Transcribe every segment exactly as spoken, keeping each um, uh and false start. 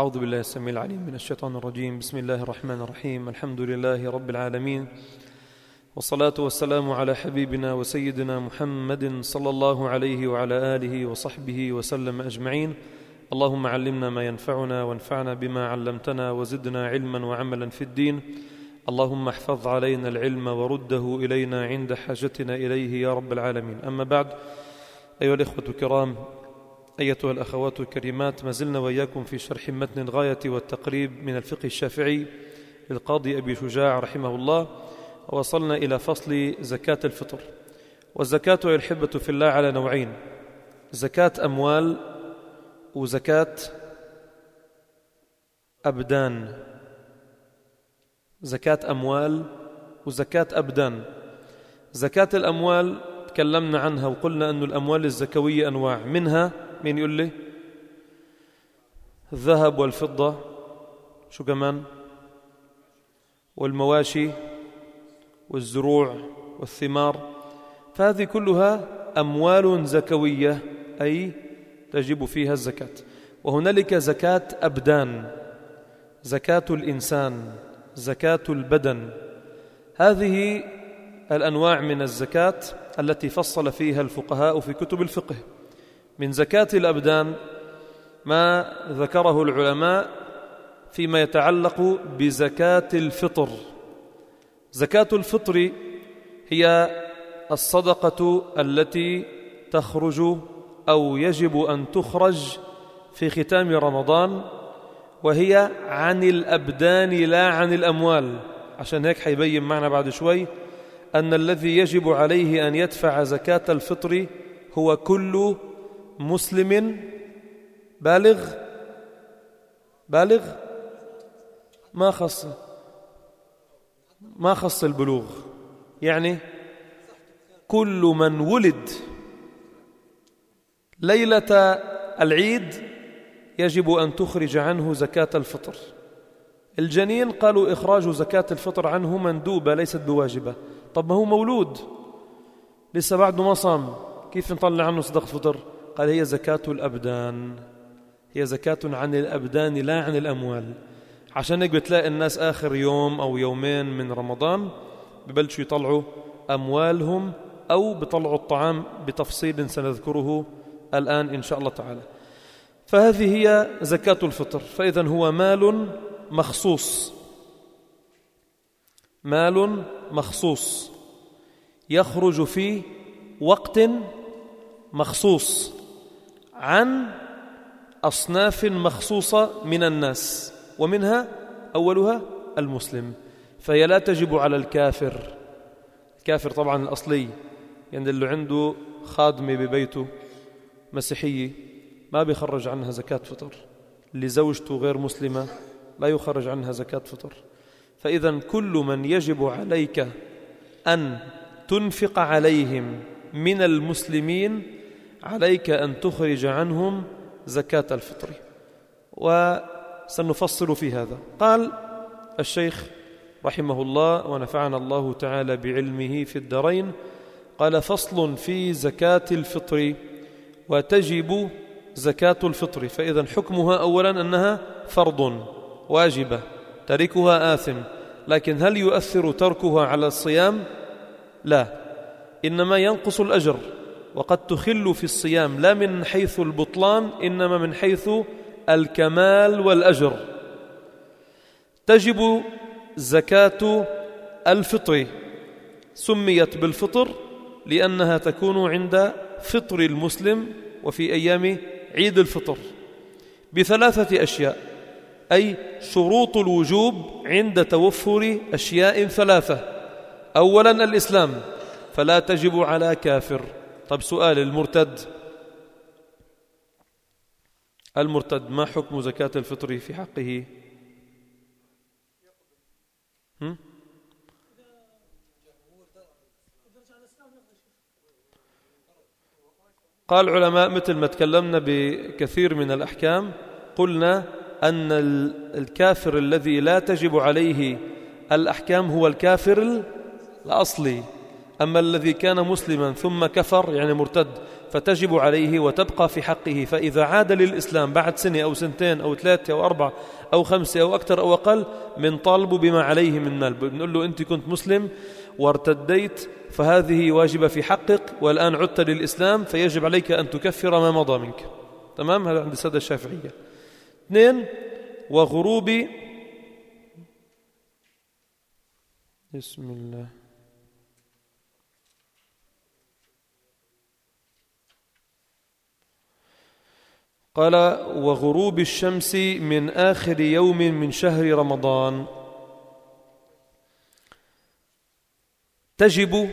أعوذ بالله السميع العليم من الشيطان الرجيم. بسم الله الرحمن الرحيم. الحمد لله رب العالمين، والصلاة والسلام على حبيبنا وسيدنا محمد صلى الله عليه وعلى آله وصحبه وسلم أجمعين. اللهم علمنا ما ينفعنا وانفعنا بما علمتنا وزدنا علما وعملا في الدين. اللهم احفظ علينا العلم ورده إلينا عند حاجتنا إليه يا رب العالمين. أما بعد، أيها الإخوة الكرام، أيتها الأخوات الكريمات، ما زلنا وإياكم في شرح متن الغاية والتقريب من الفقه الشافعي للقاضي أبي شجاع رحمه الله، ووصلنا إلى فصل زكاة الفطر. والزكاة يا الحبة في الله على نوعين: زكاة أموال وزكاة أبدان. زكاة أموال وزكاة أبدان. زكاة الأموال تكلمنا عنها وقلنا أن الأموال الزكوية أنواع، منها مين يقول لي؟ الذهب والفضة، شو كمان؟ والمواشي والزروع والثمار. فهذه كلها أموال زكوية، أي تجب فيها الزكاة. وهنالك زكاة أبدان، زكاة الإنسان، زكاة البدن. هذه الأنواع من الزكاة التي فصل فيها الفقهاء في كتب الفقه. من زكاة الأبدان ما ذكره العلماء فيما يتعلق بزكاة الفطر. زكاة الفطر هي الصدقة التي تخرج أو يجب أن تخرج في ختام رمضان، وهي عن الأبدان لا عن الأموال. عشان هيك حيبين معنا بعد شوي أن الذي يجب عليه أن يدفع زكاة الفطر هو كل مسلم بالغ بالغ ما خص ما خص البلوغ، يعني كل من ولد ليلة العيد يجب أن تخرج عنه زكاة الفطر. الجنين قالوا إخراج زكاة الفطر عنه مندوبة ليست بواجبة. طب ما هو مولود لسه بعده ما صام، كيف نطلع عنه صدقة فطر؟ قال هي زكاة الأبدان، هي زكاة عن الأبدان لا عن الأموال. عشان هيك بتلاقي الناس آخر يوم أو يومين من رمضان ببلشوا يطلعوا أموالهم أو بيطلعوا الطعام بتفصيل سنذكره الآن إن شاء الله تعالى. فهذه هي زكاة الفطر. فإذا هو مال مخصوص، مال مخصوص يخرج في وقت مخصوص عن أصناف مخصوصة من الناس، ومنها أولها المسلم. فهي لا تجب على الكافر. الكافر طبعا الأصلي، يعني اللي عنده خادمة ببيته مسيحية ما بيخرج عنها زكاة فطر. اللي زوجته غير مسلمة لا يخرج عنها زكاة فطر. فإذا كل من يجب عليك أن تنفق عليهم من المسلمين عليك أن تخرج عنهم زكاة الفطر. وسنفصل في هذا. قال الشيخ رحمه الله ونفعنا الله تعالى بعلمه في الدارين، قال: فصل في زكاة الفطر. وتجب زكاة الفطر. فإذا حكمها أولا أنها فرض واجبة، تركها آثم. لكن هل يؤثر تركها على الصيام؟ لا، إنما ينقص الأجر. وقد تخل في الصيام لا من حيث البطلان، إنما من حيث الكمال والأجر. تجب زكاة الفطر. سميت بالفطر لأنها تكون عند فطر المسلم وفي أيام عيد الفطر بثلاثة أشياء، أي شروط الوجوب عند توفر أشياء ثلاثة. أولا الإسلام، فلا تجب على كافر. طب سؤال: المرتد المرتد ما حكم زكاة الفطر في حقه؟ هم؟ قال العلماء مثل ما تكلمنا بكثير من الأحكام، قلنا أن الكافر الذي لا تجب عليه الأحكام هو الكافر الأصلي. أما الذي كان مسلما ثم كفر يعني مرتد فتجب عليه وتبقى في حقه. فإذا عاد للإسلام بعد سنة أو سنتين أو ثلاثة أو أربعة أو خمسة أو أكثر أو أقل، من طالبه بما عليه من مال، بنقول له أنت كنت مسلم وارتديت فهذه واجبة في حقك، والآن عدت للإسلام فيجب عليك أن تكفر ما مضى منك. تمام؟ هذا عند السادة الشافعية. اثنين، وغروب بسم الله قال وغروب الشمس من آخر يوم من شهر رمضان. تجب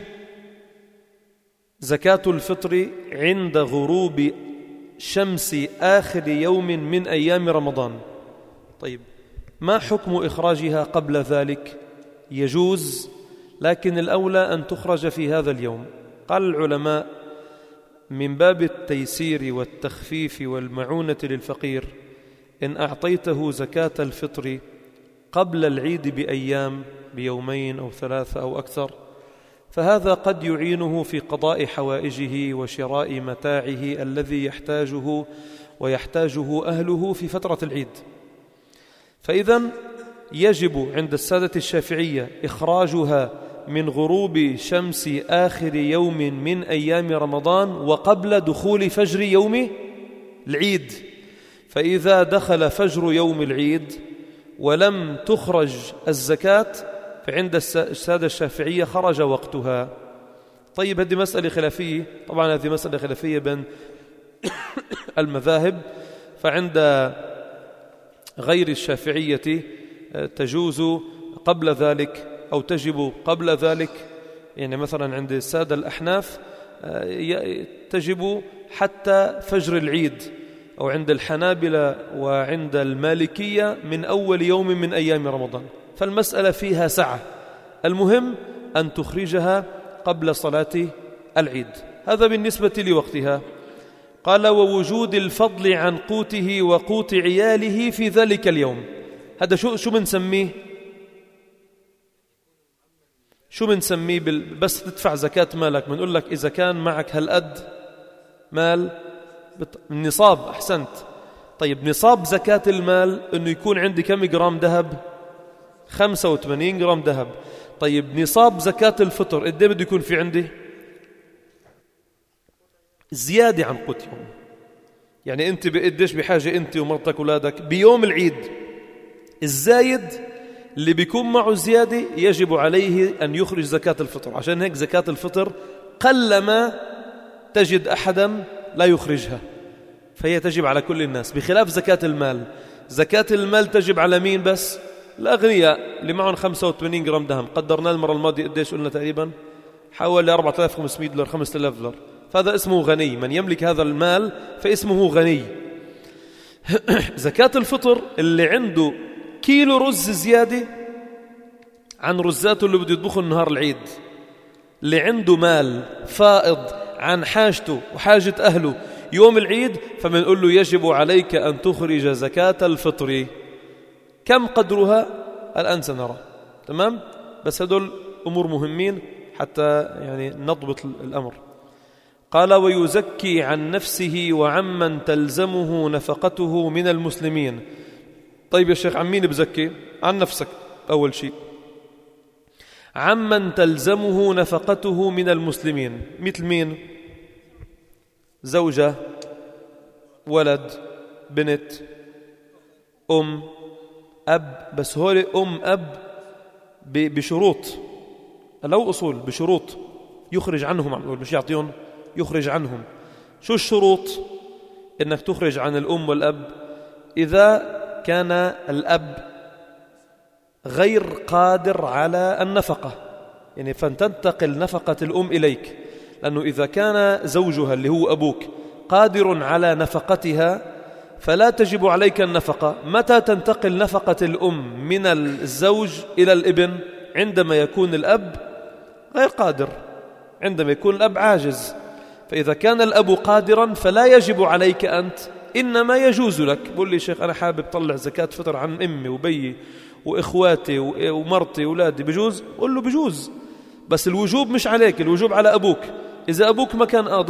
زكاة الفطر عند غروب شمس آخر يوم من أيام رمضان. طيب، ما حكم إخراجها قبل ذلك؟ يجوز، لكن الأولى أن تخرج في هذا اليوم. قال العلماء من باب التيسير والتخفيف والمعونة للفقير، إن أعطيته زكاة الفطر قبل العيد بأيام، بيومين أو ثلاثة أو أكثر، فهذا قد يعينه في قضاء حوائجه وشراء متاعه الذي يحتاجه ويحتاجه أهله في فترة العيد. فإذن يجب عند السادة الشافعية إخراجها من غروب شمس آخر يوم من أيام رمضان وقبل دخول فجر يوم العيد. فإذا دخل فجر يوم العيد ولم تخرج الزكاة فعند السادة الشافعية خرج وقتها. طيب، هذه مسألة خلافية، طبعا هذه مسألة خلافية بين المذاهب. فعند غير الشافعية تجوز قبل ذلك أو تجب قبل ذلك، يعني مثلا عند السادة الأحناف تجب حتى فجر العيد، أو عند الحنابلة وعند المالكية من أول يوم من أيام رمضان. فالمسألة فيها سعة، المهم أن تخرجها قبل صلاة العيد. هذا بالنسبة لوقتها. قال ووجود الفضل عن قوته وقوت عياله في ذلك اليوم. هذا شو شو بنسميه؟ شو بنسميه بال... بس تدفع زكاة مالك بنقول لك إذا كان معك هالقد مال بت... النصاب. أحسنت. طيب، نصاب زكاة المال إنه يكون عندي كم جرام ذهب؟ خمسة وثمانين جرام ذهب. طيب، نصاب زكاة الفطر قد ايه بده يكون في عندي؟ زيادة عن قوت يوم. يعني أنت بقديش بحاجة أنت ومرتك وولادك بيوم العيد؟ الزايد اللي بيكون معه زيادة يجب عليه أن يخرج زكاة الفطر. عشان هيك زكاة الفطر قلما تجد أحدا لا يخرجها، فهي تجب على كل الناس، بخلاف زكاة المال. زكاة المال تجب على مين بس؟ الأغنياء اللي معهم خمسة وثمانين جرام دهم. قدرنا المرة الماضية قديش قلنا؟ تقريبا حوالي أربعة آلاف وخمسمائة دولار، خمسة آلاف دولار. فهذا اسمه غني، من يملك هذا المال فاسمه غني. زكاة الفطر اللي عنده كيلو رز زيادة عن رزاته اللي بده يطبخه النهار العيد، اللي عنده مال فائض عن حاجته وحاجة أهله يوم العيد، فمنقول له يجب عليك أن تخرج زكاة الفطر. كم قدرها؟ الآن سنرى. تمام؟ بس هدول أمور مهمين حتى يعني نضبط الأمر. قال ويزكي عن نفسه وعمن تلزمه نفقته من المسلمين. طيب يا شيخ، عن مين بزكي؟ عن نفسك أول شيء. عمن تلزمه نفقته من المسلمين مثل مين؟ زوجة، ولد، بنت، أم، أب. بس هول أم أب بشروط، لو أصول بشروط يخرج عنهم، مش يعطيهم، يخرج عنهم. شو الشروط؟ إنك تخرج عن الأم والأب إذا كان الأب غير قادر على النفقة، يعني فتنتقل نفقة الأم إليك. لأنه إذا كان زوجها اللي هو أبوك قادر على نفقتها فلا تجب عليك النفقة. متى تنتقل نفقة الأم من الزوج إلى الابن؟ عندما يكون الأب غير قادر، عندما يكون الأب عاجز. فإذا كان الأب قادرا فلا يجب عليك أنت، إنما يجوز لك. بقول لي شيخ أنا حابب طلع زكاة فطر عن أمي وبيي وإخواتي ومرتي وولادي، بجوز؟ قل له بجوز، بس الوجوب مش عليك، الوجوب على أبوك. إذا أبوك ما كان قادر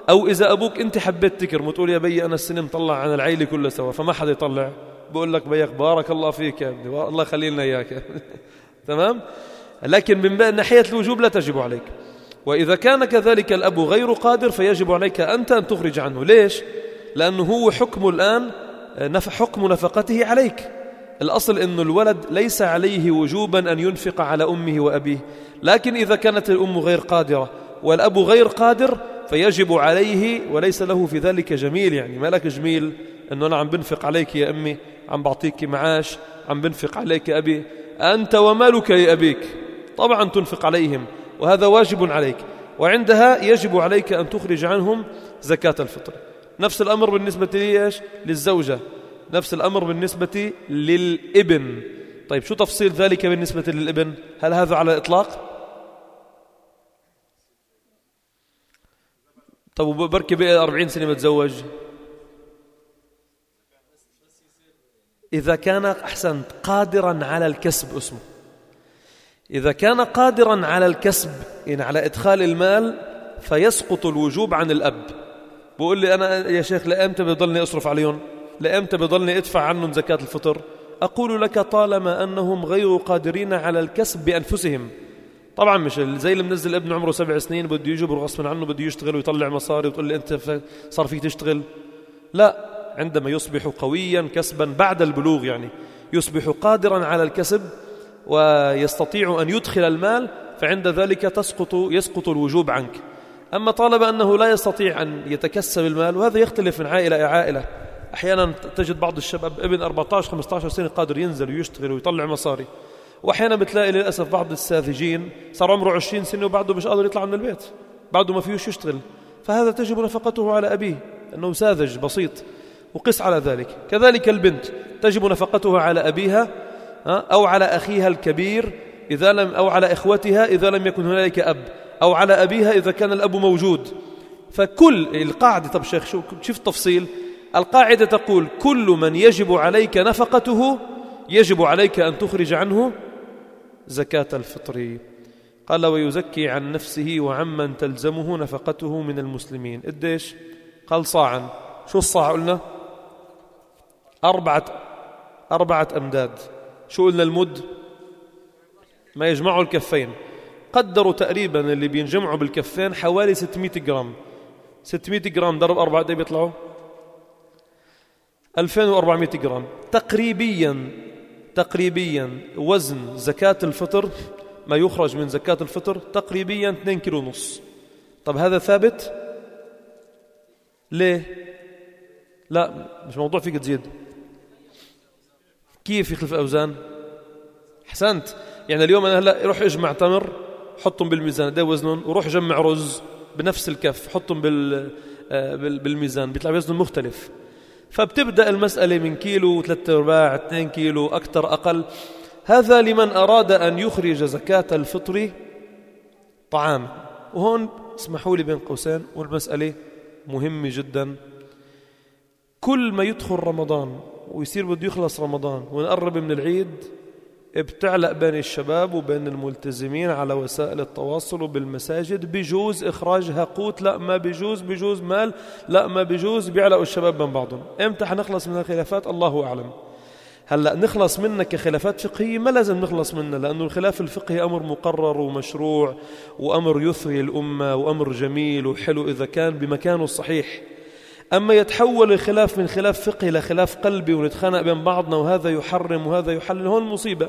أو إذا أبوك أنت حبيت تكرم وتقول يا بي أنا السنة مطلع عن العيلة كلها سوا، فما حدا يطلع، بقول لك بيك بارك الله فيك يا ابني، الله يخلي لنا إياك. تمام؟ لكن من ناحية الوجوب لا تجب عليك. وإذا كان كذلك الأب غير قادر فيجب عليك أنت أن تخرج عنه. ليش؟ لأنه هو حكم الآن حكم نفقته عليك. الأصل أن الولد ليس عليه وجوبا أن ينفق على أمه وأبيه، لكن إذا كانت الأم غير قادرة والأب غير قادر فيجب عليه، وليس له في ذلك جميل. يعني ما لك جميل أنه أنا عم بنفق عليك يا أمي، عم بعطيك معاش، عم بنفق عليك يا أبي، أنت ومالك لأبيك، طبعا تنفق عليهم وهذا واجب عليك، وعندها يجب عليك أن تخرج عنهم زكاة الفطر. نفس الأمر بالنسبة ليش؟ للزوجة، نفس الأمر بالنسبة للابن. طيب شو تفصيل ذلك بالنسبة للابن؟ هل هذا على الإطلاق؟ طب بركي بقى أربعين سنة متزوج، إذا كان أحسنت قادرا على الكسب اسمه، إذا كان قادرا على الكسب يعني على إدخال المال فيسقط الوجوب عن الأب. بقول لي أنا يا شيخ لأمتى بيضلني أصرف عليهم؟ لأمتى بيضلني أدفع عنهم زكاة الفطر؟ أقول لك طالما أنهم غير قادرين على الكسب بأنفسهم. طبعا مش زي اللي منزل ابن عمره سبع سنين بده يجبر غصبا عنه، بده يشتغل ويطلع مصاري وتقول لي أنت صار فيك تشتغل. لا، عندما يصبح قويا كسبا بعد البلوغ، يعني يصبح قادرا على الكسب ويستطيع أن يدخل المال، فعند ذلك تسقط يسقط الوجوب عنك. أما طالب أنه لا يستطيع أن يتكسب المال، وهذا يختلف من عائلة إلى عائلة. أحيانا تجد بعض الشباب ابن أربعة عشر خمسة عشر سنة قادر ينزل ويشتغل ويطلع مصاري، وأحيانا بتلاقي للأسف بعض الساذجين صار عمره عشرين سنة وبعده مش قادر يطلع من البيت، بعده ما فيهوش يشتغل، فهذا تجب نفقته على أبيه أنه ساذج بسيط، وقس على ذلك. كذلك البنت تجب نفقتها على أبيها أو على أخيها الكبير إذا لم، أو على إخوتها إذا لم يكن هنالك أب، أو على أبيها إذا كان الأب موجود. فكل القاعدة، طب شيخ شو شوف التفصيل، القاعدة تقول كل من يجب عليك نفقته يجب عليك أن تخرج عنه زكاة الفطر. قال ويزكي عن نفسه وعمن تلزمه نفقته من المسلمين. قديش؟ قال صاعا. شو الصاع قلنا؟ أربعة أربعة أمداد. شو قلنا المد؟ ما يجمعوا الكفين. قدروا تقريبا اللي بينجمعوا بالكفين حوالي ستمائة جرام. ستمائة جرام ضرب أربعة دي بيطلعوا ألفين وأربعمائة جرام. تقريبيا تقريبيا وزن زكاة الفطر، ما يخرج من زكاة الفطر تقريبا اثنين كيلو ونص. طب هذا ثابت؟ ليه؟ لا مش موضوع فيك تزيد. كيف يخلف أوزان؟ حسنت. يعني اليوم أنا هلأ روح اجمع تمر حطهم بالميزان ده وزنهم، وروح جمع رز بنفس الكف حطهم بالميزان، بيطلع وزن مختلف. فبتبدأ المسألة من كيلو ثلاثة أرباع اثنين كيلو أكثر أقل. هذا لمن أراد أن يخرج زكاة الفطر طعام. وهون اسمحوا لي بين قوسين، والمسألة مهمة جدا. كل ما يدخل رمضان ويصير بده يخلص رمضان ونقرب من العيد، بتعلق بين الشباب وبين الملتزمين على وسائل التواصل وبالمساجد بجوز إخراجها قوت، لا ما بجوز، بجوز مال، لا ما بجوز، بيعلقوا الشباب بين بعضهم. امتى حنخلص من الخلافات؟ الله أعلم. هلأ نخلص منها كخلافات فقهية؟ ما لازم نخلص منها، لأنه الخلاف الفقهي أمر مقرر ومشروع وأمر يثري الأمة وأمر جميل وحلو إذا كان بمكانه الصحيح. أما يتحول الخلاف من خلاف فقهي لخلاف قلبي ونتخانق بين بعضنا وهذا يحرم وهذا يحلل، هون مصيبة.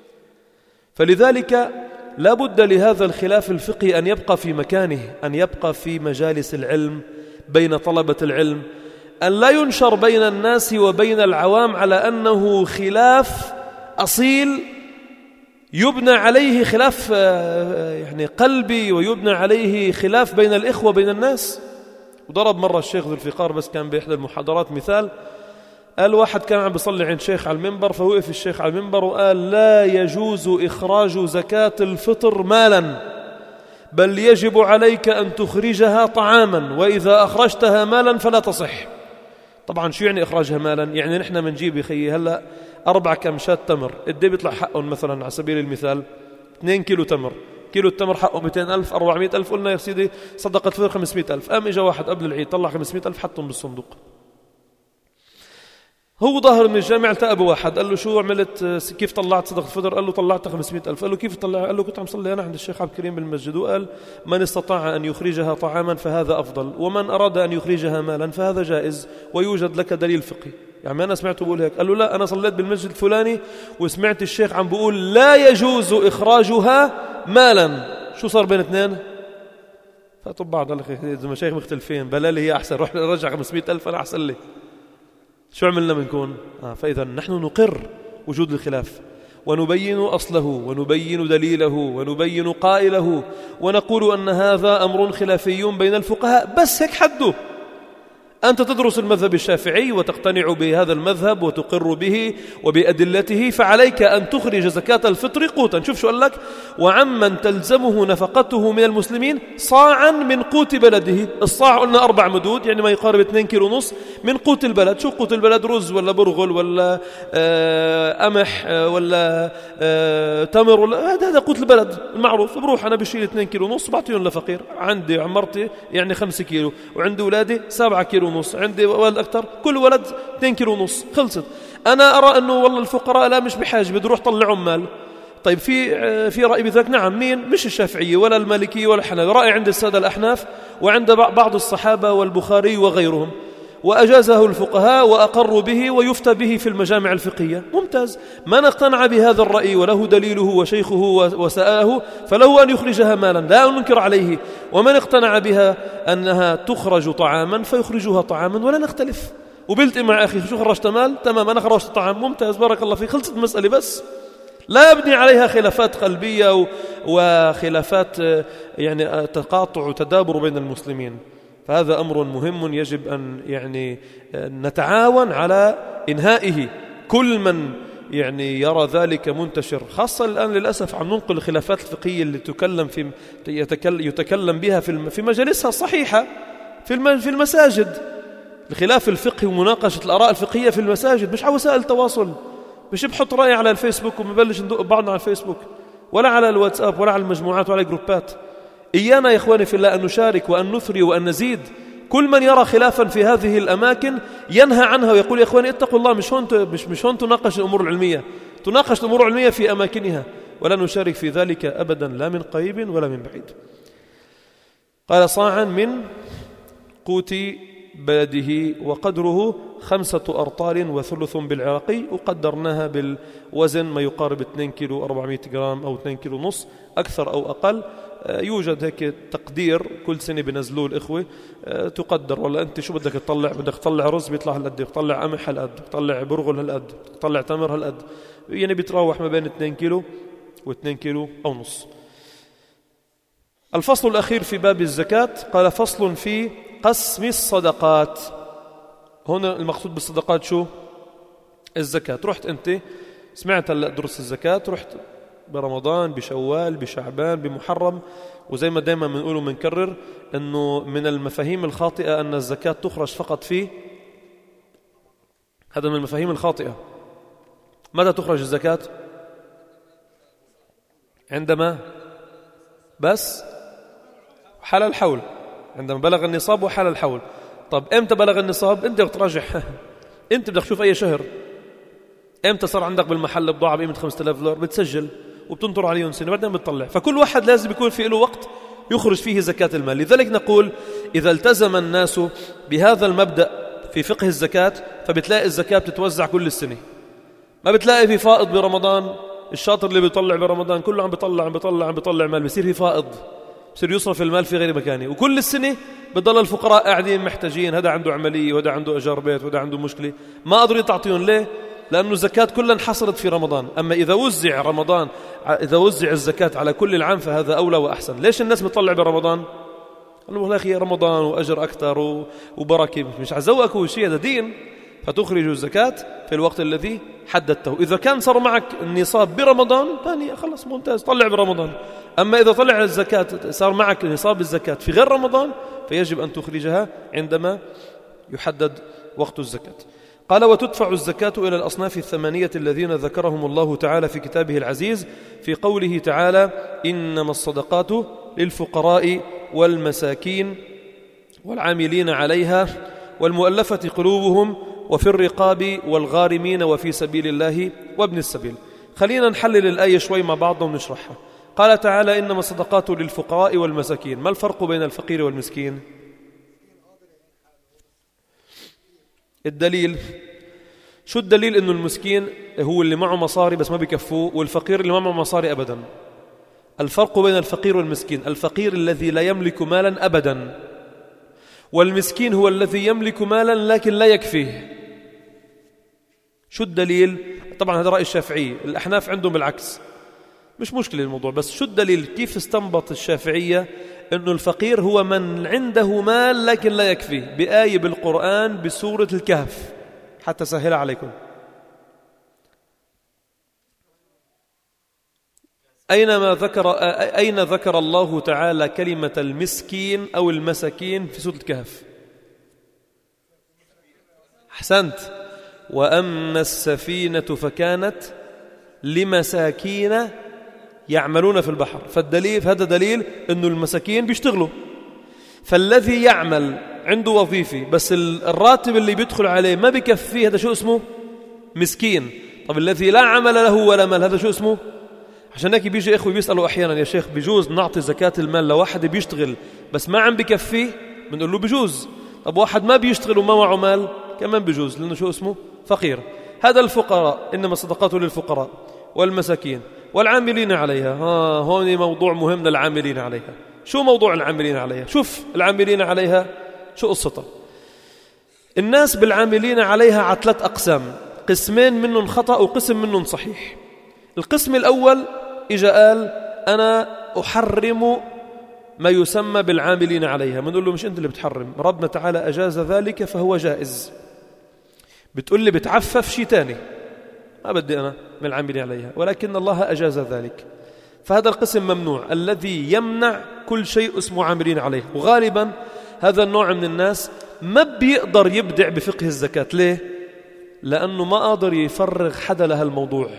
فلذلك لا بد لهذا الخلاف الفقهي أن يبقى في مكانه، أن يبقى في مجالس العلم بين طلبة العلم، أن لا ينشر بين الناس وبين العوام على أنه خلاف أصيل يبنى عليه خلاف يعني قلبي ويبنى عليه خلاف بين الإخوة بين الناس. وضرب مرة الشيخ ذو الفقار بس كان بإحدى المحاضرات مثال، قال واحد كان عم بيصلي عند شيخ على المنبر، فوقف الشيخ على المنبر وقال لا يجوز إخراج زكاة الفطر مالا، بل يجب عليك أن تخرجها طعاما، وإذا أخرجتها مالا فلا تصح. طبعا شو يعني إخراجها مالا؟ يعني نحن منجيب يخي هلأ أربع كمشات تمر، قد ايه بيطلع حقهم؟ مثلا على سبيل المثال اثنين كيلو تمر، كيلو التمر حقه مئتين ألف أربعمئة ألف، قلنا يا سيدي صدقة فطر خمسمئة ألف. قام إجا واحد قبل العيد طلع خمسمئة ألف حطهم بالصندوق. هو ظاهر من الجامع التقى بواحد قال له شو عملت، كيف طلعت صدقة الفطر؟ قال له طلعت خمسمئة ألف. قال له كيف طلع؟ قال له كنت عم صلي أنا عند الشيخ عبد الكريم بالمسجد وقال من استطاع أن يخرجها طعاما فهذا أفضل، ومن أراد أن يخرجها مالا فهذا جائز، ويوجد لك دليل فقهي. يعني أنا سمعته بقول هيك. قال له لا، أنا صليت بالمسجد الفلاني وسمعت الشيخ عم بقول لا يجوز إخراجها مالا. شو صار بين اثنين؟ فطب بعض قال لك إذا مشايخ مختلفين بلالي هي أحسن، روح رجع خمسمئة ألف أنا أحسن لي. شو عملنا منكون؟ آه فإذا نحن نقر وجود الخلاف ونبين أصله ونبين دليله ونبين قائله ونقول أن هذا أمر خلافي بين الفقهاء، بس هيك حده. أنت تدرس المذهب الشافعي وتقتنع بهذا المذهب وتقر به وبأدلته، فعليك أن تخرج زكاة الفطر قوتا. شوف شو قال لك: وعمن تلزمه نفقته من المسلمين صاعا من قوت بلده. الصاع قلنا أربع مدود، يعني ما يقارب اثنين كيلو ونص من قوت البلد. شو قوت البلد؟ رز ولا برغل ولا آه قمح آه ولا آه تمر ولا هذا هذا قوت البلد المعروف. بروح أنا بشيل اثنين كيلو ونص بعطيهم لفقير. عندي عمرتي يعني خمسة كيلو، وعندي أولادي سبعة كيلو ونص، عندي ولد أكثر كل ولد اثنين كيلو ونص، خلصت. أنا أرى أنه والله الفقراء لا مش بحاجة، بده يروح طلع عمال. طيب في في رأي بذلك؟ نعم. مين؟ مش الشافعية ولا المالكية ولا الحنابلة، رأي عند السادة الأحناف وعند بعض الصحابة والبخاري وغيرهم، وأجازه الفقهاء وأقروا به ويفتى به في المجامع الفقهية. ممتاز. من اقتنع بهذا الرأي وله دليله وشيخه وسآه فله أن يخرجها مالا، لا ننكر عليه. ومن اقتنع بها أنها تخرج طعاما فيخرجها طعاما ولا نختلف. وبلت مع أخي شو خرجت مال؟ تمام أنا خرجت طعام، ممتاز بارك الله فيك، خلصت المسألة. بس لا يبني عليها خلافات قلبية وخلافات يعني تقاطع وتدابر بين المسلمين. فهذا أمر مهم يجب أن يعني نتعاون على إنهائه. كل من يعني يرى ذلك منتشر، خاصة الآن للأسف عم ننقل الخلافات الفقهية اللي تكلم في يتكلم بها في مجالسها الصحيحة في المساجد. الخلاف الفقهي ومناقشة الآراء الفقهية في المساجد، مش على وسائل التواصل، مش بحط رأي على الفيسبوك ومبلش ندق بعضنا على الفيسبوك ولا على الواتساب ولا على المجموعات ولا الجروبات. إيانا يا إخواني في الله أن نشارك وأن نثري وأن نزيد. كل من يرى خلافا في هذه الأماكن ينهى عنها ويقول يا إخواني اتقوا الله، مش هون مش مش هون تناقش الأمور العلمية، تناقش الأمور العلمية في أماكنها، ولا نشارك في ذلك أبدا لا من قريب ولا من بعيد. قال صاعا من قوت بلده وقدره خمسة أرطال وثلث بالعراقي، وقدرناها بالوزن ما يقارب اثنين كيلو أربعمئة جرام أو اثنين كيلو ونص أكثر أو أقل. يوجد هيك تقدير كل سنة بنزلوه الإخوة، تقدر والله أنت شو بدك تطلع، بدك تطلع رز بيطلع هالقد، تطلع قمح هالقد، تطلع برغل هالقد، تطلع تمر هالقد، يعني بيتراوح ما بين اثنين كيلو واثنين كيلو أو نص. الفصل الأخير في باب الزكاة قال فصل في قسم الصدقات. هنا المقصود بالصدقات شو؟ الزكاة. رحت أنت سمعت هلأ درس الزكاة، رحت برمضان بشوال بشعبان بمحرم، وزي ما دائما بنقول وبنكرر أنه من المفاهيم الخاطئة أن الزكاة تخرج فقط في، هذا من المفاهيم الخاطئة. متى تخرج الزكاة؟ عندما بس حال الحول، عندما بلغ النصاب وحال الحول. طب امتى بلغ النصاب؟ انت بدك تراجع انت بدك تشوف اي شهر امتى صار عندك بالمحل بضاعه بقيمه خمسة آلاف دولار، بتسجل وبتنطر عليهم سنه بعدين بتطلع. فكل واحد لازم يكون في له وقت يخرج فيه زكاة المال. لذلك نقول إذا التزم الناس بهذا المبدأ في فقه الزكاة فبتلاقي الزكاة بتتوزع كل السنة، ما بتلاقي في فائض برمضان. الشاطر اللي بيطلع برمضان كله عم بيطلع عم بيطلع عم بيطلع مال، بيصير في فائض، بيصير يصرف المال في غير مكانه، وكل السنة بضل الفقراء قاعدين محتاجين، هذا عنده عملية وهذا عنده إيجار بيت وهذا عنده مشكلة، ما قدروا تعطيهم. ليه؟ لأنه الزكاة كلها انحصرت في رمضان. أما إذا وزع رمضان، إذا وزع الزكاة على كل العام فهذا أولى وأحسن. ليش الناس بتطلع برمضان؟ قالوا والله أخي رمضان وأجر أكثر وبركة، مش عزوقك شيء، هذا دين. فتخرج الزكاة في الوقت الذي حددته. إذا كان صار معك النصاب برمضان ثاني خلص ممتاز، طلع برمضان. أما إذا طلع الزكاة صار معك نصاب الزكاة في غير رمضان فيجب أن تخرجها عندما يحدد وقت الزكاة. قال وتدفع الزكاة إلى الأصناف الثمانية الذين ذكرهم الله تعالى في كتابه العزيز في قوله تعالى إنما الصدقات للفقراء والمساكين والعاملين عليها والمؤلفة قلوبهم وفي الرقاب والغارمين وفي سبيل الله وابن السبيل. خلينا نحلل الآية شوي مع بعضنا ونشرحها. قال تعالى إنما الصدقات للفقراء والمساكين. ما الفرق بين الفقير والمسكين؟ الدليل، شو الدليل؟ إنه المسكين هو اللي معه مصاري بس ما بيكفوه، والفقير اللي ما معه مصاري أبدا. الفرق بين الفقير والمسكين: الفقير الذي لا يملك مالا أبدا، والمسكين هو الذي يملك مالا لكن لا يكفيه. شو الدليل؟ طبعا هذا رأي الشافعي، الأحناف عندهم العكس، مش مشكلة الموضوع، بس شو الدليل؟ كيف استنبط الشافعية أنه الفقير هو من عنده مال لكن لا يكفيه؟ بآية بالقرآن بسورة الكهف، حتى سهل عليكم. أينما ذكر أين ذكر الله تعالى كلمة المسكين أو المساكين في سورة الكهف؟ أحسنت. وأما السفينة فكانت لمساكين يعملون في البحر. فالدليل، هذا دليل أنه المساكين بيشتغلوا، فالذي يعمل عنده وظيفة بس الراتب اللي بيدخل عليه ما بيكفيه، هذا شو اسمه؟ مسكين. طب الذي لا عمل له ولا مال، هذا شو اسمه؟ عشان هيك بيجي إخوة بيسألوا أحيانا يا شيخ بيجوز نعطي زكاة المال لواحد بيشتغل بس ما عم بكفيه؟ بنقول له بيجوز. طب واحد ما بيشتغل وما معه مال كمان بيجوز، لأنه شو اسمه؟ فقير. هذا الفقراء إنما صدقات للفقراء والمساكين والعاملين عليها. ها هون موضوع مهم للعاملين عليها. شو موضوع العاملين عليها؟ شوف العاملين عليها شو قصتها. الناس بالعاملين عليها على ثلاث أقسام، قسمين منهم خطأ وقسم منهم صحيح. القسم الأول إجا قال أنا أحرم ما يسمى بالعاملين عليها. بنقول له مش أنت اللي بتحرم، ربنا تعالى أجاز ذلك فهو جائز. بتقول لي بتعفف شيء تاني، ما بدي أنا من العاملين عليها، ولكن الله أجاز ذلك. فهذا القسم ممنوع، الذي يمنع كل شيء اسمه عاملين عليه. وغالبا هذا النوع من الناس ما بيقدر يبدع بفقه الزكاة. ليه؟ لأنه ما قادر يفرغ حدا لها الموضوع.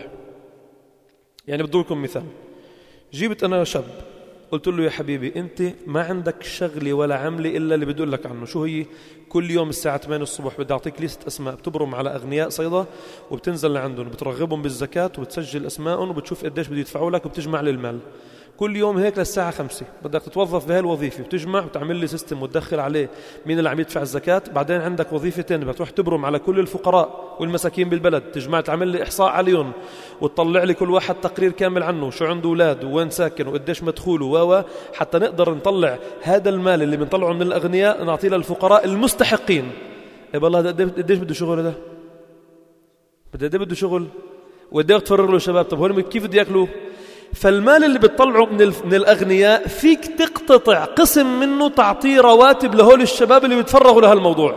يعني بدي لكم مثال. جيبت أنا شاب قلت له يا حبيبي أنت ما عندك شغلة ولا عملة إلا اللي بدي أقول لك عنه. شو هي؟ كل يوم الساعة ثمانية الصبح بدي أعطيك ليست أسماء بتبرم على أغنياء صيدا وبتنزل لعندهم بترغبهم بالزكاة وبتسجل أسماءهم وبتشوف قديش بده يدفعوا لك وبتجمع لي المال. كل يوم هيك للساعة خمسة بدك تتوظف بهاي الوظيفة، بتجمع وتعمل لي سيستم وتدخل عليه مين اللي عم يدفع الزكاة. بعدين عندك وظيفة تانية بدك تروح تبرم على كل الفقراء والمساكين بالبلد، تجمع تعمل لي إحصاء عليهم وتطلع لي كل واحد تقرير كامل عنه، شو عنده أولاد وين ساكن وقديش مدخوله و حتى نقدر نطلع هذا المال اللي بنطلعه من الأغنياء نعطيه للفقراء المستحقين. إيه بالله قديش بده شغل؟ ده بده قديش بده شغل وقديش تفرغ له شباب. طب هون كيف بده ياكلوا؟ فالمال اللي بتطلعه من من الأغنياء فيك تقتطع قسم منه تعطيه رواتب لهول الشباب اللي بيتفرغوا لهالموضوع.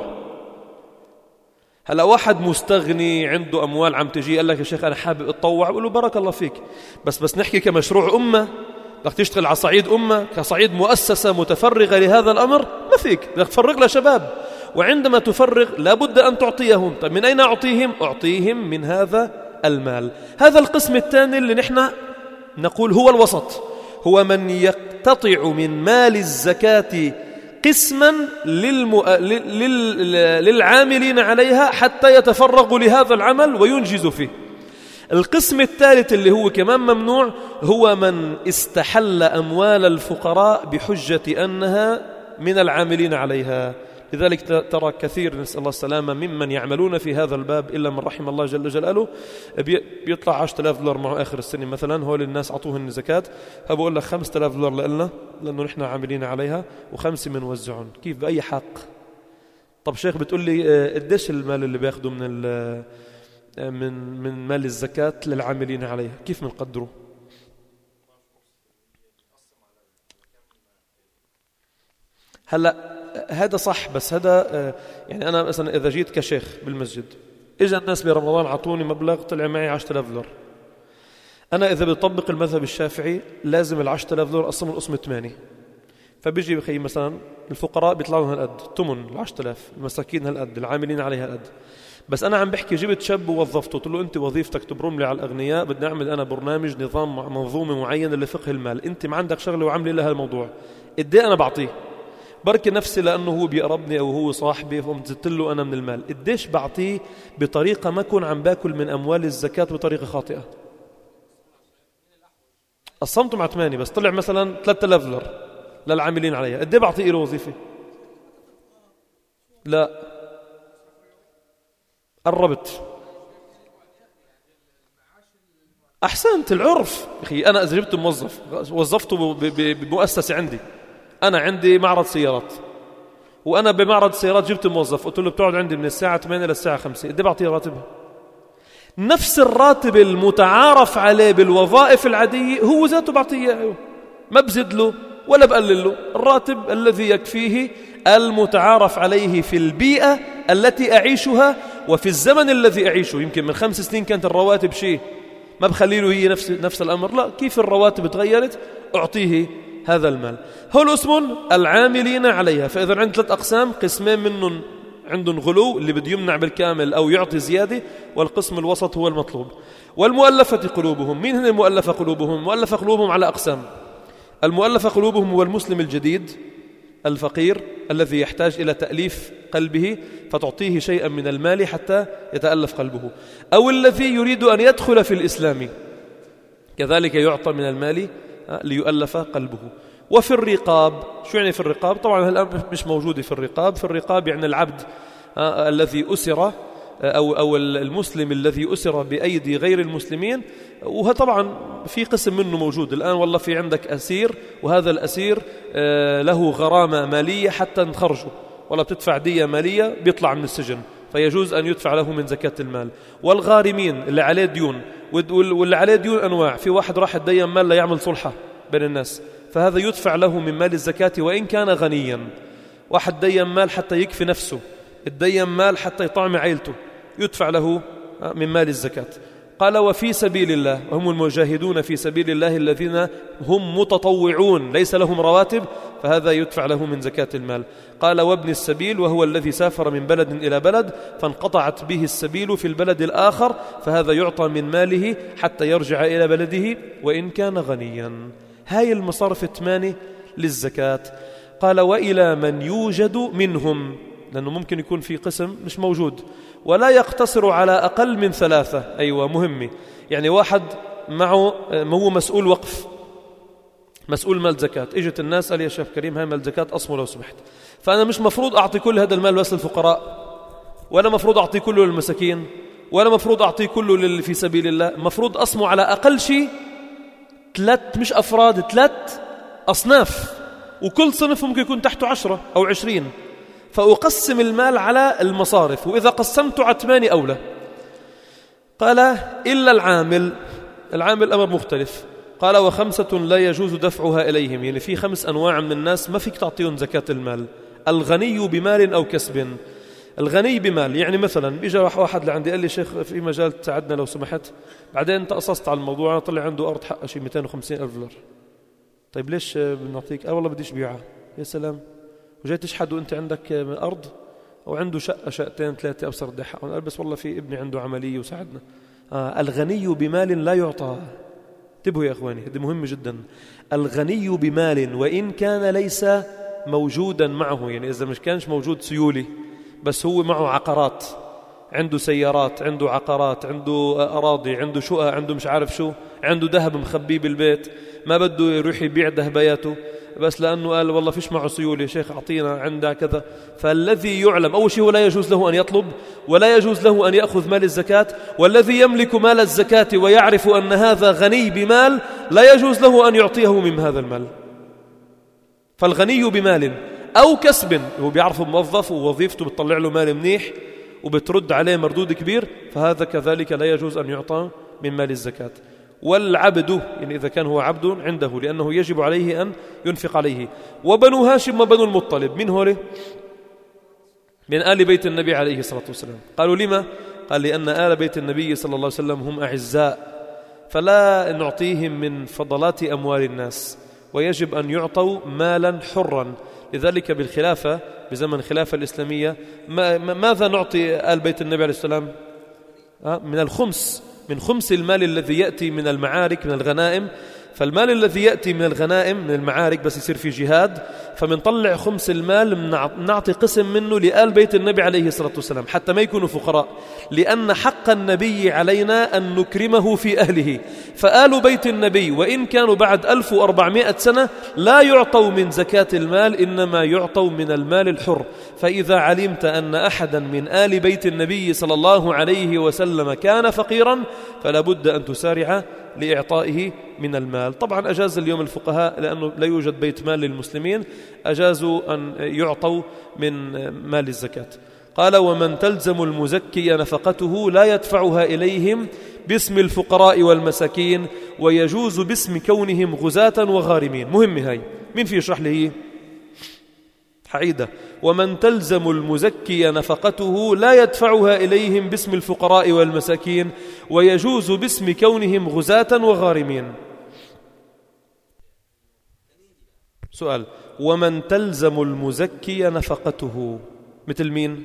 هلا واحد مستغني عنده أموال عم تجي قال لك يا شيخ أنا حابب أتطوع، بقول له بارك الله فيك، بس بس نحكي كمشروع أمة، بدك تشتغل على صعيد أمة كصعيد مؤسسة متفرغة لهذا الأمر، ما فيك، بدك تفرغ لشباب. وعندما تفرغ لابد أن تعطيهم. طيب من أين أعطيهم؟ أعطيهم من هذا المال. هذا القسم الثاني اللي نحن نقول هو الوسط، هو من يقتطع من مال الزكاة قسما للمؤ... لل... للعاملين عليها حتى يتفرغوا لهذا العمل وينجزوا فيه. القسم الثالث اللي هو كمان ممنوع هو من استحل أموال الفقراء بحجة أنها من العاملين عليها. لذلك ترى كثير نسأل الله السلامة ممن يعملون في هذا الباب إلا من رحم الله جل جلاله بيطلع عشرة آلاف دولار معه آخر السنة مثلا، هول الناس عطوهن زكاة، فبقول لك خمسة آلاف دولار لنا لأنه نحن عاملين عليها وخمسة منوزعون. كيف؟ بأي حق؟ طب شيخ بتقول لي قديش المال اللي بياخده من من من مال الزكاة للعاملين عليها؟ كيف بنقدره؟ هلا هذا صح، بس هذا يعني أنا مثلا إذا جيت كشيخ بالمسجد إجا الناس برمضان عطوني مبلغ طلع معي عشرة آلاف دولار، أنا إذا بطبق المذهب الشافعي لازم العشرة آلاف دولار أقسم القسم ثمانية. فبيجي بخي مثلا الفقراء بيطلعوا هالقد تمن العشرة آلاف، المساكين هالقد، العاملين عليها هالقد. بس أنا عم بحكي جبت شاب ووظفته، قلت له أنت وظيفتك تبرم لي على الأغنياء، بدي أعمل أنا برنامج نظام منظومة معينة لفقه المال، أنت ما عندك شغلة وعملي لها الموضوع، قد ايه أنا بعطيه؟ بركي نفسي لأنه هو بيقربني أو هو صاحبي فمزدت له أنا من المال، قديش بعطيه بطريقة ما أكون عم باكل من أموال الزكاة بطريقة خاطئة. قسمته مع ثمانية بس طلع مثلا ثلاثة آلاف دولار للعاملين عليها، قد ايه بعطيه له وظيفة؟ لا قربت، أحسنت، العرف. أخي أنا إذا جبت موظف وظفته بمؤسسة عندي، أنا عندي معرض سيارات وأنا بمعرض السيارات جبت موظف قلت له بتقعد عندي من الساعة ثمانية للساعة خمسة، قد ايه بعطيه راتبه؟ نفس الراتب المتعارف عليه بالوظائف العادية هو ذاته بعطيه، ما بزد له ولا بقلل له، الراتب الذي يكفيه المتعارف عليه في البيئة التي أعيشها وفي الزمن الذي أعيشه. يمكن من خمس سنين كانت الرواتب شيء ما بخلي له هي نفس نفس الأمر، لا، كيف الرواتب تغيرت أعطيه هذا المال. هو اسم العاملين عليها. فإذا عند ثلاث أقسام، قسمين منهم عندهم غلو اللي بده يمنع بالكامل أو يعطي زيادة، والقسم الوسط هو المطلوب. والمؤلفة قلوبهم، مين هن المؤلفة قلوبهم؟ المؤلفة قلوبهم على أقسام. المؤلفة قلوبهم هو المسلم الجديد الفقير الذي يحتاج إلى تأليف قلبه فتعطيه شيئا من المال حتى يتألف قلبه، أو الذي يريد أن يدخل في الإسلام كذلك يعطى من المال ليؤلف قلبه. وفي الرقاب، شو يعني في الرقاب؟ طبعا الأمر مش موجود في الرقاب. في الرقاب يعني العبد آه الذي أسر أو, أو المسلم الذي أسر بأيدي غير المسلمين، وهذا طبعا في قسم منه موجود الآن. والله في عندك أسير وهذا الأسير آه له غرامة مالية حتى نخرجه، والله بتدفع دية مالية بيطلع من السجن، فيجوز أن يدفع له من زكاة المال. والغارمين اللي عليه ديون، واللي عليه ديون أنواع، في واحد راح يدين مال ليعمل صلحة بين الناس، فهذا يدفع له من مال الزكاة وإن كان غنيا. واحد دين مال حتى يكفي نفسه، الدين مال حتى يطعم عائلته، يدفع له من مال الزكاة. قال وفي سبيل الله، وهم المجاهدون في سبيل الله الذين هم متطوعون ليس لهم رواتب، فهذا يدفع له من زكاة المال. قال وابن السبيل، وهو الذي سافر من بلد إلى بلد فانقطعت به السبيل في البلد الآخر، فهذا يعطى من ماله حتى يرجع إلى بلده وإن كان غنيا. هاي المصارف الثمانية للزكاة. قال وإلى من يوجد منهم، لأنه ممكن يكون في قسم مش موجود، ولا يقتصر على أقل من ثلاثة. أيوة مهمة، يعني واحد معه هو مسؤول وقف، مسؤول مال زكاة، اجت الناس قال يا شيخ كريم هاي مال زكاة أصمه لو سمحت، فأنا مش مفروض أعطي كل هذا المال بس للفقراء، ولا مفروض أعطي كله للمساكين، ولا مفروض أعطي كله للي في سبيل الله، مفروض أصمه على أقل شيء ثلاث، مش أفراد، ثلاث أصناف، وكل صنف ممكن يكون تحته عشرة أو عشرين، فأقسم المال على المصارف، وإذا قسمته على ثمانية أولى. قال إلا العامل، العامل أمر مختلف. قال وخمسة لا يجوز دفعها إليهم، يعني في خمس أنواع من الناس ما فيك تعطيهم زكاة المال. الغني بمال أو كسب. الغني بمال يعني مثلا بيجي واحد لعندي قال لي شيخ في مجال تساعدنا لو سمحت، بعدين انت قصصت على الموضوع، طلع عنده أرض حقها شيء مئتين وخمسين ألف دولار. طيب ليش بنعطيك؟ أه والله بديش بيعها. يا سلام، وجاي تشحد وانت عندك أرض أو عنده شقة شقتين ثلاثة أبصر بدي حقهم، بس والله في ابني عنده عملية وساعدنا. آه الغني بمال لا يعطى. انتبهوا يا أخواني، هذه مهمة جدا. الغني بمال وإن كان ليس موجودا معه، يعني إذا مش كانش موجود سيولي بس هو معه عقارات، عنده سيارات، عنده عقارات، عنده أراضي، عنده شقة، عنده مش عارف شو، عنده ذهب مخبيه بالبيت، ما بده يروح يبيع ذهبياته بس لأنه قال والله فيش معه سيولة، شيخ أعطينا عندها كذا. فالذي يعلم أول شيء ولا يجوز له أن يطلب، ولا يجوز له أن يأخذ مال الزكاة. والذي يملك مال الزكاة ويعرف أن هذا غني بمال لا يجوز له أن يعطيه من هذا المال. فالغني بمال أو كسب، هو بيعرف موظف ووظيفته بتطلع له مال منيح وبترد عليه مردود كبير، فهذا كذلك لا يجوز أن يعطى من مال الزكاة. والعبد، يعني إذا كان هو عبد عنده لأنه يجب عليه أن ينفق عليه. وبنو هاشم وبنو المطلب، من هو؟ من آل بيت النبي عليه الصلاة والسلام. قالوا لما؟ قال لأن آل بيت النبي صلى الله عليه وسلم هم أعزاء، فلا نعطيهم من فضلات أموال الناس، ويجب أن يعطوا مالا حرا، لذلك بالخلافة بزمن الخلافة الإسلامية ما ماذا نعطي آل بيت النبي عليه السلام؟ من الخمس، من خمس المال الذي يأتي من المعارك من الغنائم. فالمال الذي يأتي من الغنائم من المعارك بس يصير في جهاد، فمنطلع خمس المال نعطي قسم منه لآل بيت النبي عليه الصلاة والسلام حتى ما يكونوا فقراء، لأن حق النبي علينا أن نكرمه في أهله. فآل بيت النبي وإن كانوا بعد ألف وأربعمائة سنة لا يعطوا من زكاة المال، إنما يعطوا من المال الحر. فإذا علمت أن أحدا من آل بيت النبي صلى الله عليه وسلم كان فقيرا فلا بد أن تسارع لإعطائه من المال. طبعا أجاز اليوم الفقهاء لأنه لا يوجد بيت مال للمسلمين، أجازوا أن يعطوا من مال الزكاة. قال: ومن تلزم المزكي نفقته لا يدفعها إليهم باسم الفقراء والمساكين، ويجوز باسم كونهم غزاة وغارمين. مهم هاي، مين في يشرح لي؟ حعيدة. ومن تلزم المزكي نفقته لا يدفعها إليهم باسم الفقراء والمساكين، ويجوز باسم كونهم غزاة وغارمين. سؤال: ومن تلزم المزكي نفقته مثل مين؟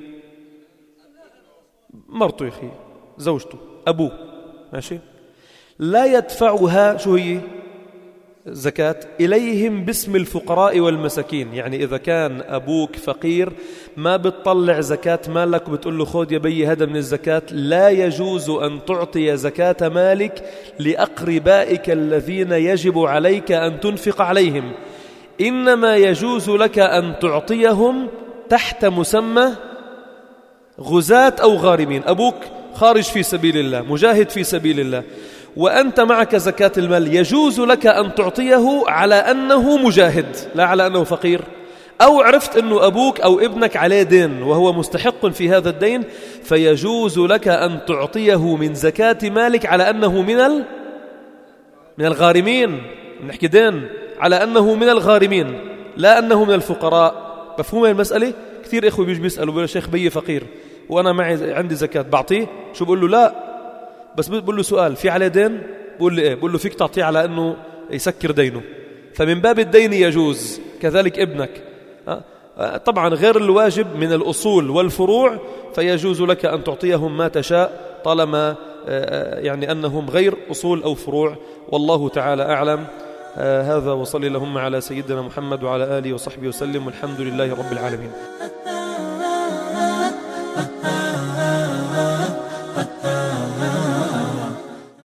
مرته يا أخي، زوجته، أبوه، ماشي؟ لا يدفعها، شو هي؟ زكاة، إليهم باسم الفقراء والمساكين. يعني إذا كان أبوك فقير ما بتطلع زكاة مالك وبتقول له خذ يا بي هذا من الزكاة، لا يجوز أن تعطي زكاة مالك لأقربائك الذين يجب عليك أن تنفق عليهم، إنما يجوز لك أن تعطيهم تحت مسمى غزاة أو غارمين. أبوك خارج في سبيل الله، مجاهد في سبيل الله، وأنت معك زكاة المال، يجوز لك أن تعطيه على أنه مجاهد لا على أنه فقير. أو عرفت أنه أبوك أو ابنك عليه دين وهو مستحق في هذا الدين، فيجوز لك أن تعطيه من زكاة مالك على أنه من ال... من الغارمين. نحكي دين على أنه من الغارمين لا أنه من الفقراء. مفهوم المسألة؟ كثير إخوة بيجوا بيسألوا بيقولوا شيخ بي فقير وأنا معي عندي زكاة، بعطيه؟ شو بقول له؟ لا، بس بقول له سؤال: في عليه دين؟ بقول لي إيه؟ بقول له فيك تعطيه على أنه يسكر دينه، فمن باب الدين يجوز. كذلك ابنك طبعا غير الواجب من الأصول والفروع، فيجوز لك أن تعطيهم ما تشاء طالما يعني أنهم غير أصول أو فروع. والله تعالى أعلم. هذا، وصلي اللهم على سيدنا محمد وعلى آله وصحبه وسلم، والحمد لله رب العالمين.